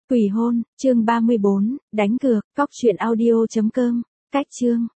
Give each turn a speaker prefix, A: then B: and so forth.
A: Quỷ hôn, chương 34, đánh cược, cóc truyện audio.com, cách chương.